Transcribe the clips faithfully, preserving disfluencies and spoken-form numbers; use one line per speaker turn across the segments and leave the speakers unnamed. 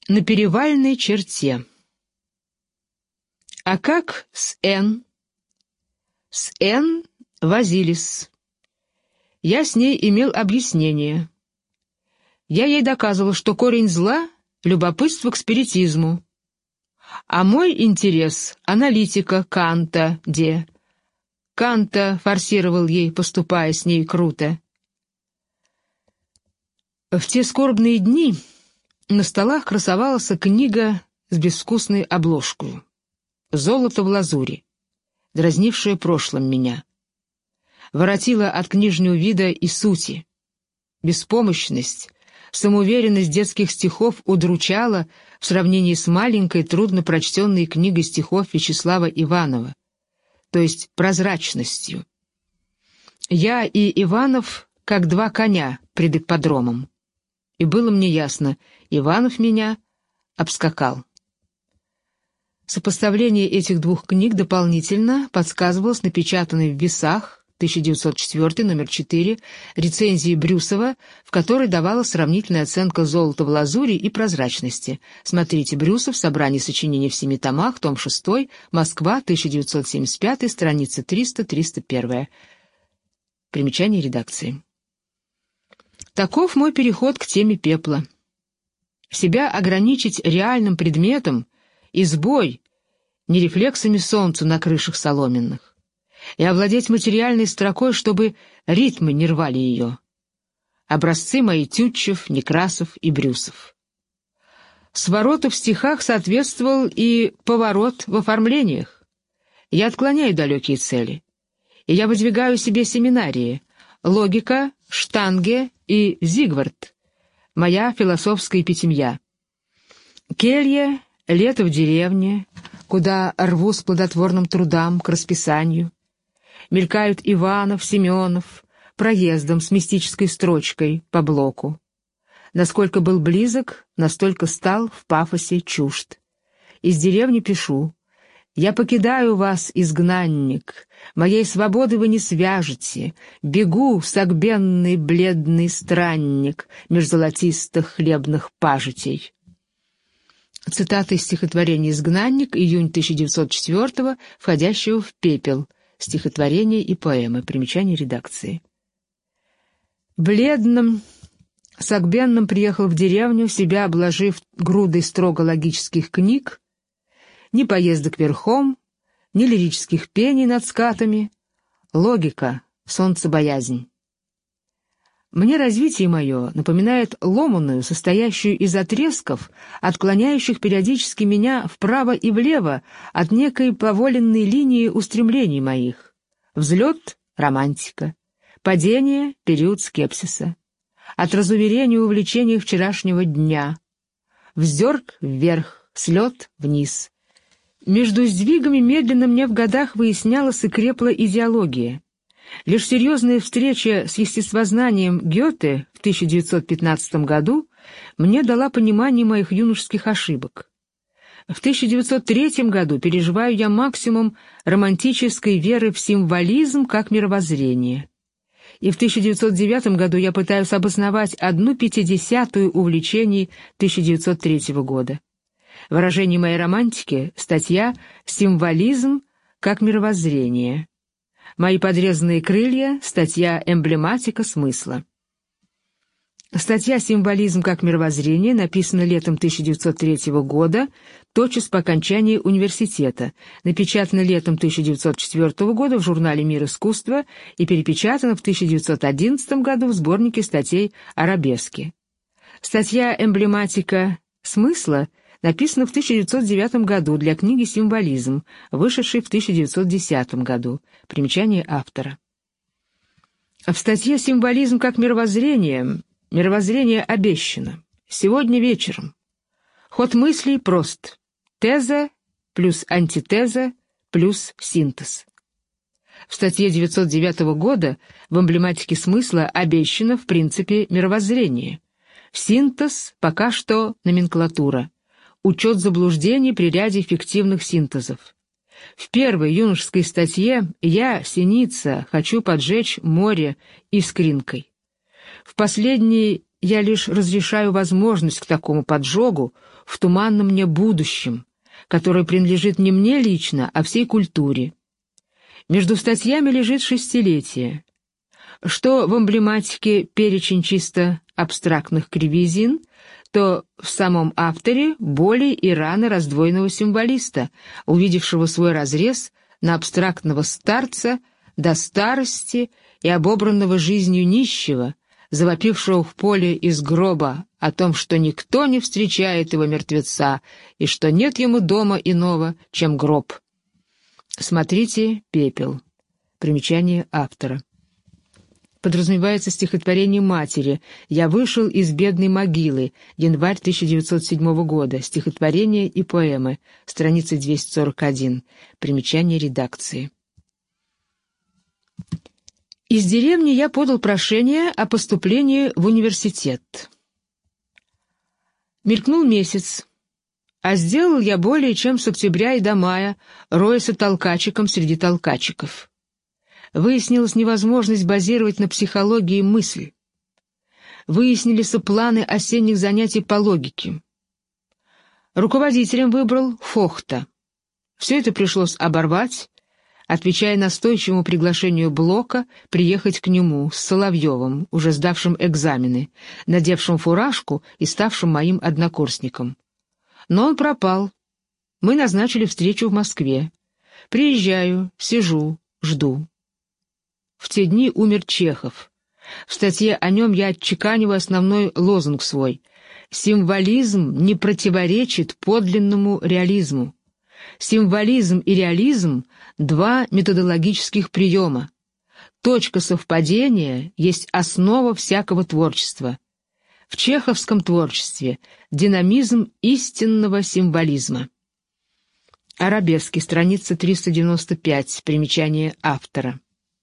На перевальной черте. А как с Н? С Н возились. Я с ней имел объяснение. Я ей доказывал, что корень зла — любопытство к спиритизму. А мой интерес — аналитика Канта, де. Канта форсировал ей, поступая с ней круто. В те скорбные дни на столах красовалась книга с безвкусной обложкой. «Золото в лазури», дразнившее прошлым меня. Воротила от книжного вида и сути. Беспомощность, самоуверенность детских стихов удручала в сравнении с маленькой, трудно прочтенной книгой стихов Вячеслава Иванова, то есть прозрачностью. Я и Иванов как два коня пред ипподромом. И было мне ясно, Иванов меня обскакал. Сопоставление этих двух книг дополнительно подсказывалось напечатанной в «Весах» тысяча девятьсот четвёртый, номер четыре, рецензии Брюсова, в которой давалась сравнительная оценка «Золота в лазури» и «Прозрачности». Смотрите Брюсов, собрание сочинений в семи томах, том шестой, Москва, тысяча девятьсот семьдесят пятый, страница триста — триста один. Примечание редакции. Таков мой переход к теме пепла. Себя ограничить реальным предметом — избой, не рефлексами солнца на крышах соломенных, и овладеть материальной строкой, чтобы ритмы не рвали ее. Образцы мои Тютчев, Некрасов и Брюсов. Свороту в стихах соответствовал и поворот в оформлениях. Я отклоняю далекие цели, и я выдвигаю себе семинарии «Логика», «Штанге» и «Зигвард», моя философская пятимья. Келья, лето в деревне, куда рву с плодотворным трудам к расписанию. Мелькают Иванов, Семенов, проездом с мистической строчкой по блоку. Насколько был близок, настолько стал в пафосе чужд. Из деревни пишу: «Я покидаю вас, изгнанник, моей свободы вы не свяжете, бегу, согбенный бледный странник, меж золотистых хлебных пажитей». Цитата из стихотворения «Изгнанник», июнь тысяча девятьсот четвёртого, входящего в «Пепел», стихотворение и поэмы, примечание редакции. Бледным, согбенным приехал в деревню, себя обложив грудой строго логических книг, ни поездок верхом, ни лирических пений над скатами. Логика, солнцебоязнь. Мне развитие мое напоминает ломаную, состоящую из отрезков, отклоняющих периодически меня вправо и влево от некой поволенной линии устремлений моих. Взлет — романтика, падение — период скепсиса, от разуверения увлечения вчерашнего дня, вздерг — вверх, слет — вниз. Между сдвигами медленно мне в годах выяснялась и крепла идеология. Лишь серьезная встреча с естествознанием Гёте в тысяча девятьсот пятнадцатом году мне дала понимание моих юношеских ошибок. В тысяча девятьсот третьем году переживаю я максимум романтической веры в символизм как мировоззрение. И в тысяча девятьсот девятом году я пытаюсь обосновать одну пятидесятую увлечений тысяча девятьсот третьего года. Выражение моей романтики — статья «Символизм как мировоззрение». Мои подрезанные крылья — статья «Эмблематика смысла». Статья «Символизм как мировоззрение» написана летом тысяча девятьсот третьего года, тотчас по окончании университета, напечатана летом тысяча девятьсот четвёртого года в журнале «Мир искусства» и перепечатана в тысяча девятьсот одиннадцатом году в сборнике статей «Арабески». Статья «Эмблематика смысла» написана в тысяча девятьсот девятом году для книги «Символизм», вышедшей в тысяча девятьсот десятом году. Примечание автора. В статье «Символизм как мировоззрение» мировоззрение обещано. Сегодня вечером. Ход мыслей прост. Теза плюс антитеза плюс синтез. В статье девятьсот девятого года в эмблематике смысла обещано в принципе мировоззрение. Синтез пока что номенклатура. Учет заблуждений при ряде фиктивных синтезов. В первой юношеской статье я, синица, хочу поджечь море искринкой. В последней я лишь разрешаю возможность к такому поджогу в туманном мне будущем, которое принадлежит не мне лично, а всей культуре. Между статьями лежит шестилетие. Что в эмблематике перечень чисто абстрактных кривизин, то в самом авторе боли и раны раздвоенного символиста, увидевшего свой разрез на абстрактного старца до старости и обобранного жизнью нищего, завопившего в поле из гроба о том, что никто не встречает его мертвеца и что нет ему дома иного, чем гроб. Смотрите «Пепел». Примечание автора. Подразумевается стихотворение матери «Я вышел из бедной могилы», январь тысяча девятьсот седьмого года, стихотворение и поэмы, страница двести сорок один, примечание редакции. Из деревни я подал прошение о поступлении в университет. Мелькнул месяц, а сделал я более чем с октября и до мая, роясь толкачиком среди толкачиков. Выяснилась невозможность базировать на психологии мысль. Выяснились планы осенних занятий по логике. Руководителем выбрал Фохта. Все это пришлось оборвать, отвечая настойчивому приглашению Блока приехать к нему с Соловьевым, уже сдавшим экзамены, надевшим фуражку и ставшим моим однокурсником. Но он пропал. Мы назначили встречу в Москве. Приезжаю, сижу, жду. В те дни умер Чехов. В статье о нем я отчеканиваю основной лозунг свой. Символизм не противоречит подлинному реализму. Символизм и реализм — два методологических приема. Точка совпадения есть основа всякого творчества. В чеховском творчестве динамизм истинного символизма. Арабески, страница триста девяносто пять, примечание автора.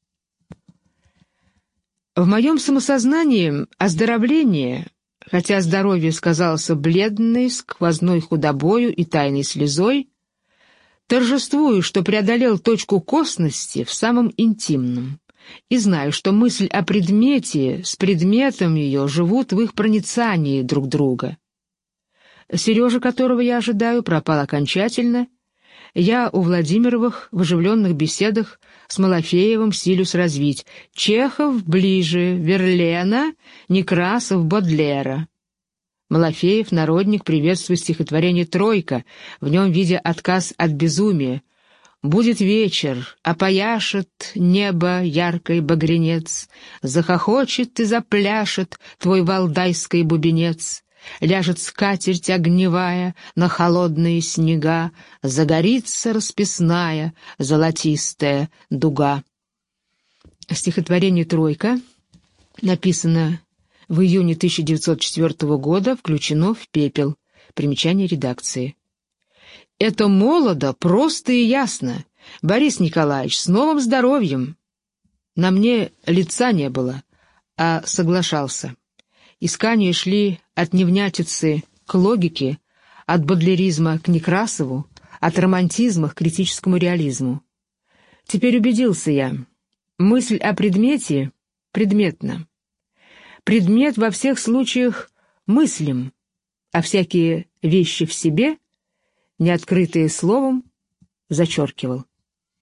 В моем самосознании оздоровление, хотя здоровье сказалось бледной, сквозной худобою и тайной слезой, торжествую, что преодолел точку косности в самом интимном, и знаю, что мысль о предмете с предметом ее живут в их проницании друг друга. Сережа, которого я ожидаю, пропал окончательно. Я у Владимировых в оживленных беседах с Малафеевым силюсь развить. Чехов ближе, Верлена, Некрасов, Бодлера. Малафеев, народник, приветствует стихотворение «Тройка», в нем видя отказ от безумия. «Будет вечер, опояшет небо яркий багрянец, захохочет и запляшет твой валдайский бубенец, ляжет скатерть огневая на холодные снега, загорится расписная золотистая дуга». Стихотворение «Тройка» написано в июне тысяча девятьсот четвёртого года, включено в «Пепел». Примечание редакции. «Это молодо, просто и ясно. Борис Николаевич, с новым здоровьем!» На мне лица не было, а соглашался. Искания шли от невнятицы к логике, от бодлеризма к Некрасову, от романтизма к критическому реализму. Теперь убедился я. Мысль о предмете предметна. Предмет во всех случаях мыслим, а всякие вещи в себе, не открытые словом, зачеркивал.